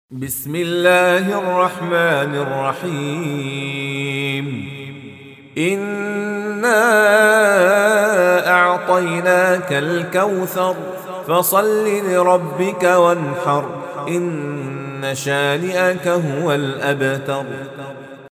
بسم الله الرحمن الرحيم. إنا أعطيناك الكوثر فصل لربك وانحر إن شانئك هو الأبتر.